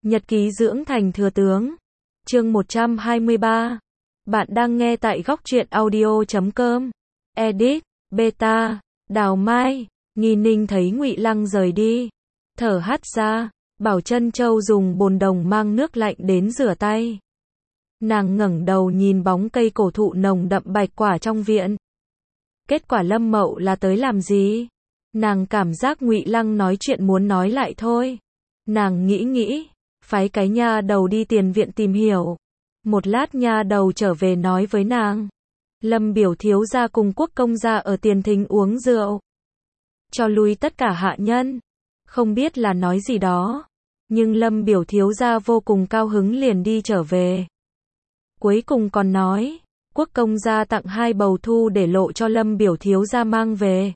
Nhật ký dưỡng thành thừa tướng. Chương 123. Bạn đang nghe tại góc truyện audio.com. Edit, Beta, Đào Mai. Nghi Ninh thấy Ngụy Lăng rời đi, thở hắt ra, bảo Trân Châu dùng bồn đồng mang nước lạnh đến rửa tay. Nàng ngẩng đầu nhìn bóng cây cổ thụ nồng đậm bạch quả trong viện. Kết quả Lâm Mậu là tới làm gì? Nàng cảm giác Ngụy Lăng nói chuyện muốn nói lại thôi. Nàng nghĩ, phái cái nha đầu đi tiền viện tìm hiểu. Một lát nha đầu trở về nói với nàng, Lâm biểu thiếu gia cùng Quốc công gia ở tiền thính uống rượu, cho lui tất cả hạ nhân. Không biết là nói gì đó, nhưng Lâm biểu thiếu gia vô cùng cao hứng liền đi trở về. Cuối cùng còn nói, Quốc công gia tặng 2 bầu thu để lộ cho Lâm biểu thiếu gia mang về.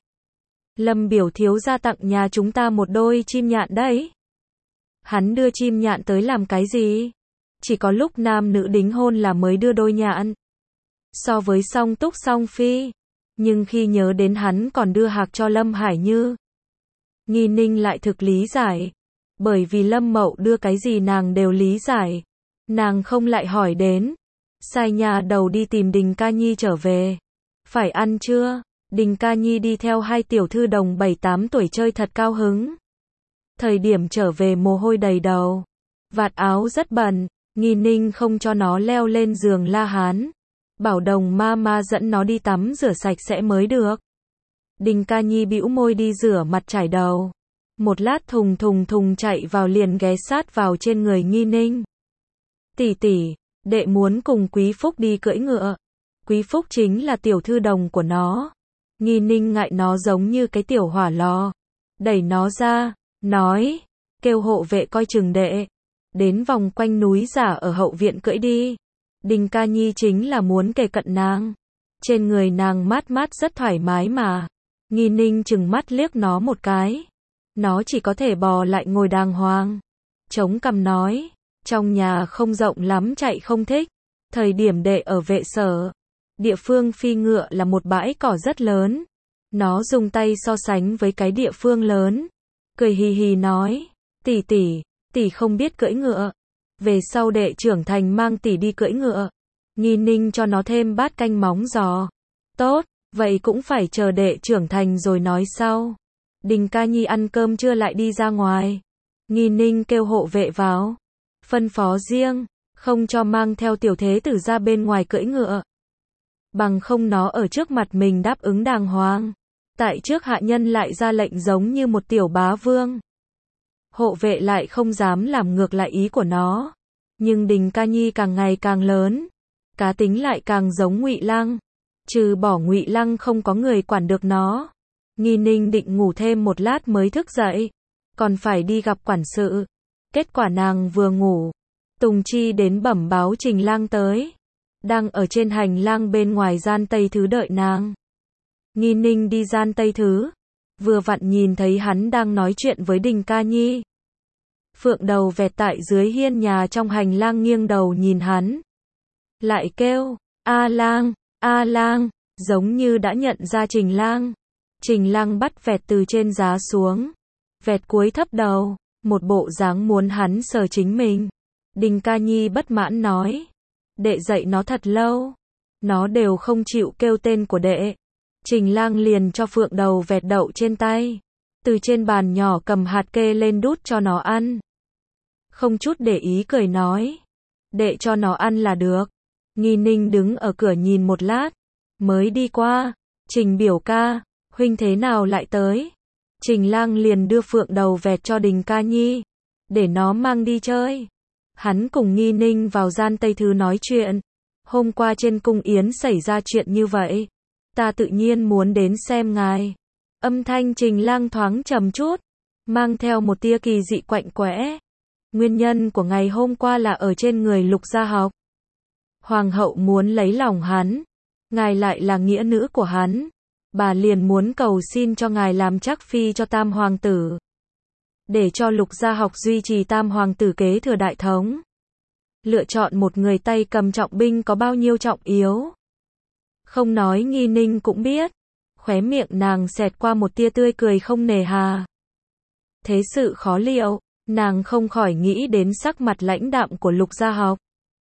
Lâm biểu thiếu gia tặng nhà chúng ta một đôi chim nhạn đấy. Hắn đưa chim nhạn tới làm cái gì? Chỉ có lúc nam nữ đính hôn là mới đưa đôi nhạn. So với Song Túc Song Phi, nhưng khi nhớ đến hắn còn đưa hạc cho Lâm Hải Như, Nghi Ninh lại thực lý giải. Bởi vì Lâm Mậu đưa cái gì nàng đều lý giải. Nàng không lại hỏi đến. Sai nhà đầu đi tìm Đình Ca Nhi trở về. Phải ăn chưa? Đình Ca Nhi đi theo 2 tiểu thư đồng 7-8 tuổi chơi thật cao hứng. Thời điểm trở về mồ hôi đầy đầu, vạt áo rất bẩn. Nghi Ninh không cho nó leo lên giường La Hán, bảo Đồng ma dẫn nó đi tắm rửa sạch sẽ mới được. Đình Ca Nhi bĩu môi đi rửa mặt trải đầu. Một lát thùng chạy vào liền ghé sát vào trên người Nghi Ninh. Tỷ tỷ, đệ muốn cùng Quý Phúc đi cưỡi ngựa. Quý Phúc chính là tiểu thư đồng của nó. Nghi Ninh ngại nó giống như cái tiểu hỏa lò, đẩy nó ra, nói, kêu hộ vệ coi chừng đệ. Đến vòng quanh núi giả ở hậu viện cưỡi đi. Đình Ca Nhi chính là muốn kề cận nàng. Trên người nàng mát rất thoải mái mà. Nghi Ninh chừng mắt liếc nó một cái. Nó chỉ có thể bò lại ngồi đàng hoàng. Chống cằm nói, trong nhà không rộng lắm chạy không thích. Thời điểm đệ ở vệ sở, địa phương phi ngựa là một bãi cỏ rất lớn. Nó dùng tay so sánh với cái địa phương lớn, cười hì hì nói, tỷ không biết cưỡi ngựa. Về sau đệ trưởng thành mang tỷ đi cưỡi ngựa. Nghi Ninh cho nó thêm bát canh móng giò. Tốt, vậy cũng phải chờ đệ trưởng thành rồi nói sau. Đình Ca Nhi ăn cơm trưa lại đi ra ngoài. Nghi Ninh kêu hộ vệ vào, phân phó riêng, không cho mang theo tiểu thế tử ra bên ngoài cưỡi ngựa. Bằng không nó ở trước mặt mình đáp ứng đàng hoàng, tại trước hạ nhân lại ra lệnh giống như một tiểu bá vương. Hộ vệ lại không dám làm ngược lại ý của nó. Nhưng Đình Ca Nhi càng ngày càng lớn, cá tính lại càng giống Ngụy Lăng. Trừ bỏ Ngụy Lăng không có người quản được nó. Nghi Ninh định ngủ thêm một lát mới thức dậy, còn phải đi gặp quản sự. Kết quả nàng vừa ngủ, Tùng Chi đến bẩm báo Trình Lang tới, đang ở trên hành lang bên ngoài gian Tây Thứ đợi nàng. Nghi Ninh đi gian Tây Thứ, vừa vặn nhìn thấy hắn đang nói chuyện với Đình Ca Nhi. Phượng Đầu vẹt tại dưới hiên nhà trong hành lang nghiêng đầu nhìn hắn, lại kêu, A Lang, giống như đã nhận ra Trình Lang. Trình Lang bắt vẹt từ trên giá xuống, vẹt cúi thấp đầu, một bộ dáng muốn hắn sờ chính mình. Đình Ca Nhi bất mãn nói, đệ dạy nó thật lâu, nó đều không chịu kêu tên của đệ. Trình Lang liền cho Phượng Đầu vẹt đậu trên tay, từ trên bàn nhỏ cầm hạt kê lên đút cho nó ăn. Không chút để ý cười nói, đệ cho nó ăn là được. Nghi Ninh đứng ở cửa nhìn một lát, mới đi qua, Trình biểu ca, huynh thế nào lại tới? Trình Lang liền đưa Phượng Đầu vẹt cho Đình Ca Nhi, để nó mang đi chơi. Hắn cùng Nghi Ninh vào gian Tây Thứ nói chuyện. Hôm qua trên cung yến xảy ra chuyện như vậy, ta tự nhiên muốn đến xem ngài. Âm thanh Trình Lang thoáng trầm chút, mang theo một tia kỳ dị quạnh quẽ. Nguyên nhân của ngày hôm qua là ở trên người Lục Gia Học. Hoàng hậu muốn lấy lòng hắn, ngài lại là nghĩa nữ của hắn, bà liền muốn cầu xin cho ngài làm trắc phi cho Tam hoàng tử, để cho Lục Gia Học duy trì Tam hoàng tử kế thừa đại thống. Lựa chọn một người tay cầm trọng binh có bao nhiêu trọng yếu, không nói Nghi Ninh cũng biết. Khóe miệng nàng xẹt qua một tia tươi cười không nề hà. Thế sự khó liệu, Nàng không khỏi nghĩ đến sắc mặt lãnh đạm của Lục Gia Học.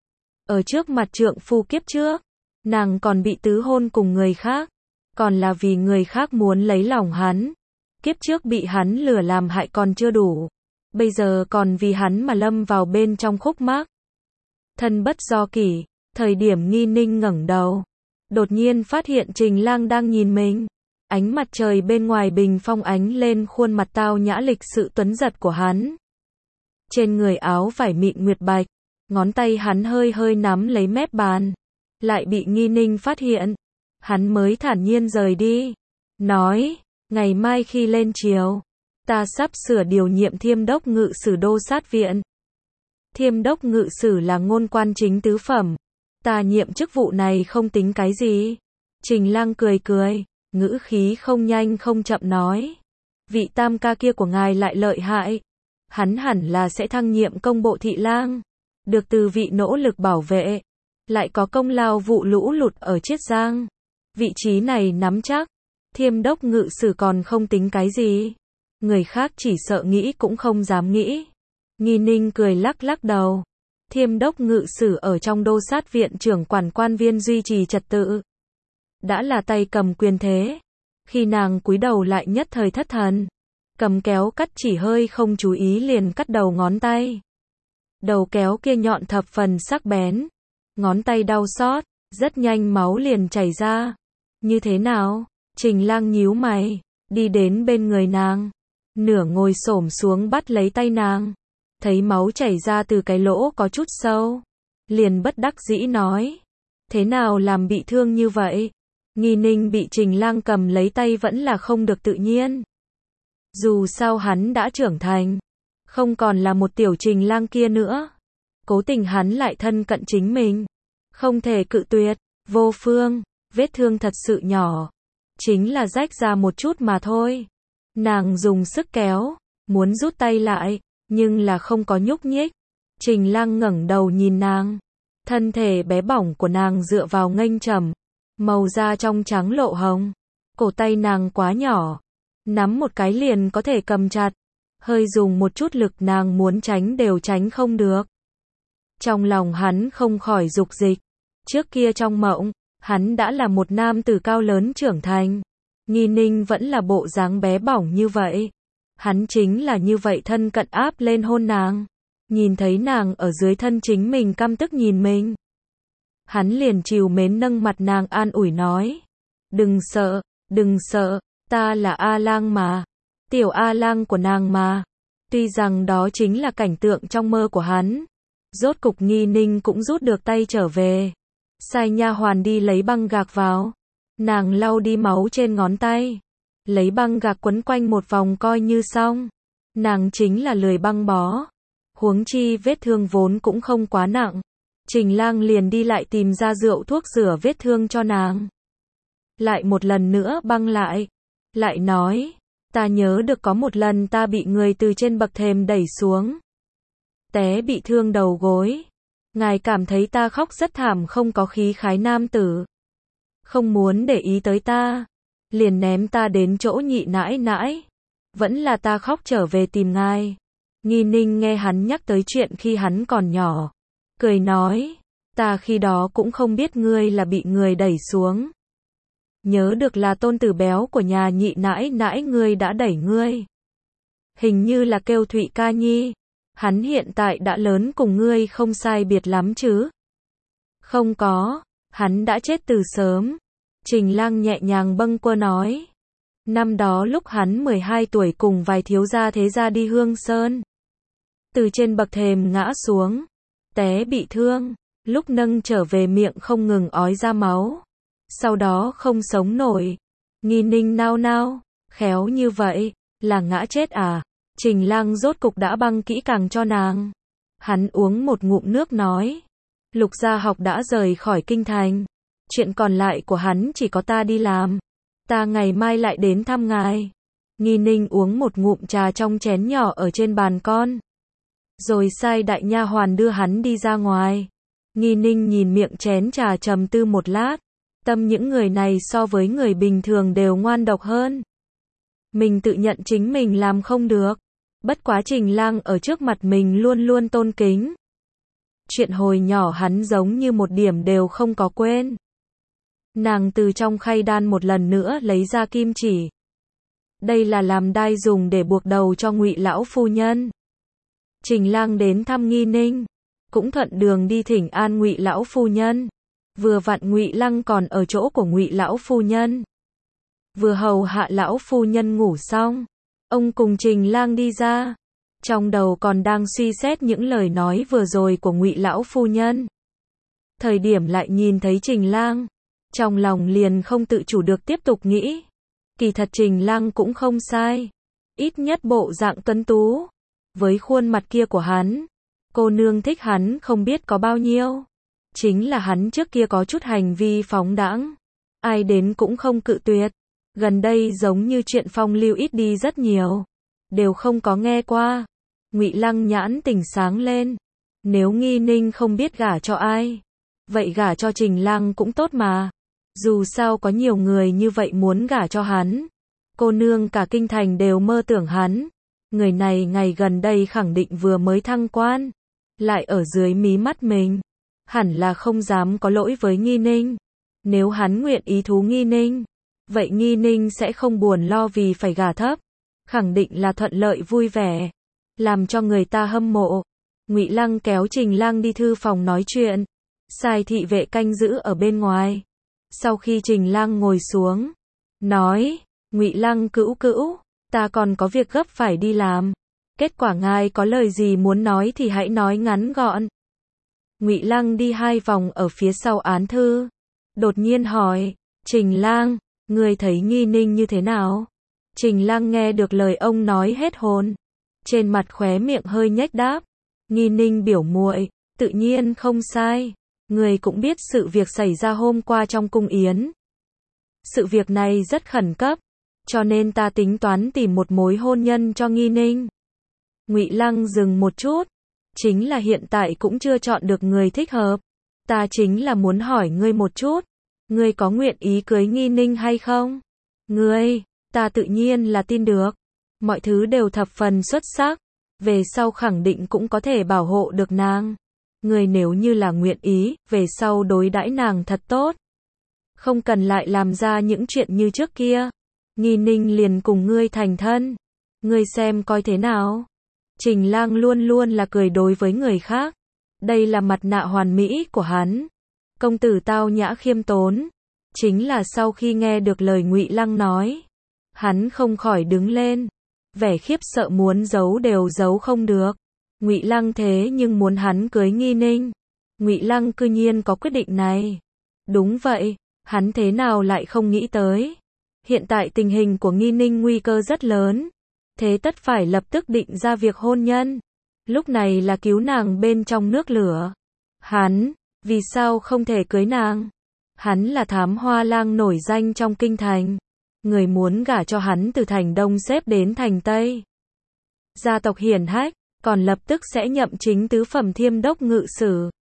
Ở trước mặt trượng phu kiếp trước, nàng còn bị tứ hôn cùng người khác, còn là vì người khác muốn lấy lòng hắn. Kiếp trước bị hắn lừa làm hại còn chưa đủ, bây giờ còn vì hắn mà lâm vào bên trong khúc mắc. Thân bất do kỷ, thời điểm Nghi Ninh ngẩng đầu, đột nhiên phát hiện Trình Lang đang nhìn mình. Ánh mặt trời bên ngoài bình phong ánh lên khuôn mặt tao nhã lịch sự tuấn giật của hắn. Trên người áo vải mịn nguyệt bạch, ngón tay hắn hơi hơi nắm lấy mép bàn, lại bị Nghi Ninh phát hiện. Hắn mới thản nhiên rời đi, nói, ngày mai khi lên triều, ta sắp sửa điều nhiệm Thiêm đốc ngự sử Đô Sát Viện. Thiêm đốc ngự sử là ngôn quan chính tứ phẩm, ta nhiệm chức vụ này không tính cái gì. Trình Lang cười cười, ngữ khí không nhanh không chậm nói, vị tam ca kia của ngài lại lợi hại, hắn hẳn là sẽ thăng nhiệm công bộ thị lang, được từ vị nỗ lực bảo vệ, lại có công lao vụ lũ lụt ở Chiết Giang. Vị trí này nắm chắc, Thiêm đốc ngự sử còn không tính cái gì, người khác chỉ sợ nghĩ cũng không dám nghĩ. Nghi Ninh cười lắc lắc đầu, Thiêm đốc ngự sử ở trong Đô Sát Viện trưởng quản quan viên duy trì trật tự, đã là tay cầm quyền thế. Khi nàng cúi đầu lại nhất thời thất thần, cầm kéo cắt chỉ hơi không chú ý liền cắt đầu ngón tay. Đầu kéo kia nhọn thập phần sắc bén, ngón tay đau xót, rất nhanh máu liền chảy ra. Như thế nào? Trình Lang nhíu mày, đi đến bên người nàng, nửa ngồi xổm xuống bắt lấy tay nàng, thấy máu chảy ra từ cái lỗ có chút sâu, liền bất đắc dĩ nói, thế nào làm bị thương như vậy? Nghi Ninh bị Trình Lang cầm lấy tay vẫn là không được tự nhiên. Dù sao hắn đã trưởng thành, không còn là một tiểu Trình Lang kia nữa. Cố tình hắn lại thân cận chính mình, không thể cự tuyệt. Vô Phương, vết thương thật sự nhỏ, chính là rách ra một chút mà thôi. Nàng dùng sức kéo, muốn rút tay lại, nhưng là không có nhúc nhích. Trình Lang ngẩng đầu nhìn nàng, thân thể bé bỏng của nàng dựa vào nghênh trầm, màu da trong trắng lộ hồng. Cổ tay nàng quá nhỏ, nắm một cái liền có thể cầm chặt, hơi dùng một chút lực nàng muốn tránh đều tránh không được. Trong lòng hắn không khỏi dục dịch, trước kia trong mộng, hắn đã là một nam tử cao lớn trưởng thành. Nghi Ninh vẫn là bộ dáng bé bỏng như vậy. Hắn chính là như vậy thân cận áp lên hôn nàng. Nhìn thấy nàng ở dưới thân chính mình căm tức nhìn mình, hắn liền trìu mến nâng mặt nàng an ủi nói, đừng sợ, ta là A Lang mà, tiểu A Lang của nàng mà. Tuy rằng đó chính là cảnh tượng trong mơ của hắn, rốt cục Nghi Ninh cũng rút được tay trở về, sai nha hoàn đi lấy băng gạc vào, nàng lau đi máu trên ngón tay, lấy băng gạc quấn quanh một vòng coi như xong. Nàng chính là lười băng bó, huống chi vết thương vốn cũng không quá nặng. Trình Lang liền đi lại tìm ra rượu thuốc rửa vết thương cho nàng, lại một lần nữa băng lại nói, ta nhớ được có một lần ta bị người từ trên bậc thềm đẩy xuống, té bị thương đầu gối, ngài cảm thấy ta khóc rất thảm không có khí khái nam tử, không muốn để ý tới ta, liền ném ta đến chỗ nhị nãi nãi, vẫn là ta khóc trở về tìm ngài. Nghi Ninh nghe hắn nhắc tới chuyện khi hắn còn nhỏ, cười nói, ta khi đó cũng không biết ngươi là bị người đẩy xuống. Nhớ được là tôn tử béo của nhà nhị nãi nãi ngươi đã đẩy ngươi. Hình như là kêu Thụy Ca Nhi. Hắn hiện tại đã lớn cùng ngươi không sai biệt lắm chứ? Không có, hắn đã chết từ sớm. Trình Lang nhẹ nhàng bâng quơ nói. Năm đó lúc hắn 12 tuổi cùng vài thiếu gia thế gia đi Hương Sơn, từ trên bậc thềm ngã xuống, té bị thương, lúc nâng trở về miệng không ngừng ói ra máu, sau đó không sống nổi. Nghi Ninh nao nao, khéo như vậy, là ngã chết à? Trình Lang rốt cục đã băng kỹ càng cho nàng. Hắn uống một ngụm nước nói, Lục Gia Học đã rời khỏi kinh thành, chuyện còn lại của hắn chỉ có ta đi làm, ta ngày mai lại đến thăm ngài. Nghi Ninh uống một ngụm trà trong chén nhỏ ở trên bàn con, rồi sai đại nha hoàn đưa hắn đi ra ngoài. Nghi Ninh nhìn miệng chén trà trầm tư một lát, tâm những người này so với người bình thường đều ngoan độc hơn. Mình tự nhận chính mình làm không được, Bất quá Trình Lang ở trước mặt mình luôn luôn tôn kính. Chuyện hồi nhỏ hắn giống như một điểm đều không có quên. Nàng từ trong khay đan một lần nữa lấy ra kim chỉ. Đây là làm đai dùng để buộc đầu cho Ngụy lão phu nhân. Trình Lang đến thăm Nghi Ninh, cũng thuận đường đi thỉnh an Ngụy lão phu nhân. Vừa vặn Ngụy Lăng còn ở chỗ của Ngụy lão phu nhân. Vừa hầu hạ lão phu nhân ngủ xong, ông cùng Trình Lang đi ra. Trong đầu còn đang suy xét những lời nói vừa rồi của Ngụy lão phu nhân. Thời điểm lại nhìn thấy Trình Lang, trong lòng liền không tự chủ được tiếp tục nghĩ. Kỳ thật Trình Lang cũng không sai. Ít nhất bộ dạng tuấn tú. Với khuôn mặt kia của hắn, cô nương thích hắn không biết có bao nhiêu. Chính là hắn trước kia có chút hành vi phóng đãng. Ai đến cũng không cự tuyệt. Gần đây giống như chuyện phong lưu ít đi rất nhiều. Đều không có nghe qua. Ngụy Lăng nhãn tỉnh sáng lên. Nếu Nghi Ninh không biết gả cho ai, vậy gả cho Trình Lang cũng tốt mà. Dù sao có nhiều người như vậy muốn gả cho hắn. Cô nương cả kinh thành đều mơ tưởng hắn. Người này ngày gần đây khẳng định vừa mới thăng quan. Lại ở dưới mí mắt mình. Hẳn là không dám có lỗi với Nghi Ninh. Nếu hắn nguyện ý thú Nghi Ninh, vậy Nghi Ninh sẽ không buồn lo vì phải gả thấp. Khẳng định là thuận lợi vui vẻ. Làm cho người ta hâm mộ. Ngụy Lăng kéo Trình Lang đi thư phòng nói chuyện. Sai thị vệ canh giữ ở bên ngoài. Sau khi Trình Lang ngồi xuống, nói, Ngụy Lăng cữu cữu, ta còn có việc gấp phải đi làm. Kết quả ngài có lời gì muốn nói thì hãy nói ngắn gọn. Ngụy Lăng đi 2 vòng ở phía sau án thư. Đột nhiên hỏi, Trình Lang, ngươi thấy Nghi Ninh như thế nào? Trình Lang nghe được lời ông nói hết hồn. Trên mặt khóe miệng hơi nhếch đáp. Nghi Ninh biểu muội, tự nhiên không sai. Người cũng biết sự việc xảy ra hôm qua trong cung yến. Sự việc này rất khẩn cấp, cho nên ta tính toán tìm một mối hôn nhân cho Nghi Ninh. Ngụy Lăng dừng một chút. Chính là hiện tại cũng chưa chọn được người thích hợp. Ta chính là muốn hỏi ngươi một chút. Ngươi có nguyện ý cưới Nghi Ninh hay không? Ngươi, ta tự nhiên là tin được. Mọi thứ đều thập phần xuất sắc. Về sau khẳng định cũng có thể bảo hộ được nàng. Ngươi nếu như là nguyện ý, về sau đối đãi nàng thật tốt. Không cần lại làm ra những chuyện như trước kia. Nghi Ninh liền cùng ngươi thành thân. Ngươi xem coi thế nào. Trình Lang luôn luôn là cười đối với người khác. Đây là mặt nạ hoàn mỹ của hắn. Công tử tao nhã khiêm tốn. Chính là sau khi nghe được lời Ngụy Lăng nói, hắn không khỏi đứng lên. Vẻ khiếp sợ muốn giấu đều giấu không được. Ngụy Lăng thế nhưng muốn hắn cưới Nghi Ninh. Ngụy Lăng cư nhiên có quyết định này. Đúng vậy, hắn thế nào lại không nghĩ tới. Hiện tại tình hình của Nghi Ninh nguy cơ rất lớn. Thế tất phải lập tức định ra việc hôn nhân. Lúc này là cứu nàng bên trong nước lửa. Hắn, vì sao không thể cưới nàng? Hắn là thám hoa lang nổi danh trong kinh thành. Người muốn gả cho hắn từ thành Đông xếp đến thành Tây. Gia tộc hiển hách, còn lập tức sẽ nhậm chính tứ phẩm thiêm đốc ngự sử.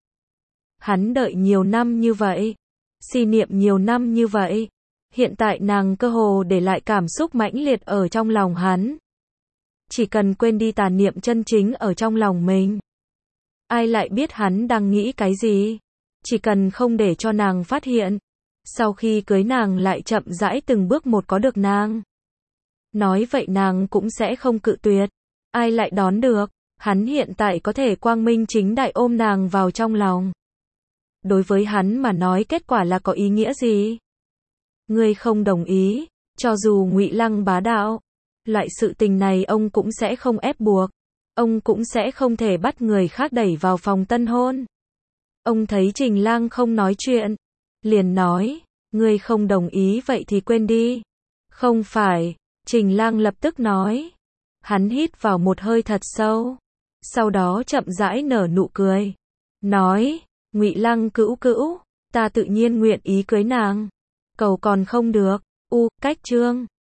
Hắn đợi nhiều năm như vậy. Si niệm nhiều năm như vậy. Hiện tại nàng cơ hồ để lại cảm xúc mãnh liệt ở trong lòng hắn. Chỉ cần quên đi tà niệm chân chính ở trong lòng mình. Ai lại biết hắn đang nghĩ cái gì? Chỉ cần không để cho nàng phát hiện. Sau khi cưới nàng lại chậm rãi từng bước một có được nàng. Nói vậy nàng cũng sẽ không cự tuyệt. Ai lại đón được? Hắn hiện tại có thể quang minh chính đại ôm nàng vào trong lòng. Đối với hắn mà nói kết quả là có ý nghĩa gì? Ngươi không đồng ý, cho dù Ngụy Lăng bá đạo, loại sự tình này ông cũng sẽ không ép buộc. Ông cũng sẽ không thể bắt người khác đẩy vào phòng tân hôn. Ông thấy Trình Lang không nói chuyện, liền nói, ngươi không đồng ý vậy thì quên đi. Không phải, Trình Lang lập tức nói. Hắn hít vào một hơi thật sâu, sau đó chậm rãi nở nụ cười, nói, Ngụy Lăng cữu cữu, ta tự nhiên nguyện ý cưới nàng. Cầu còn không được, cách chương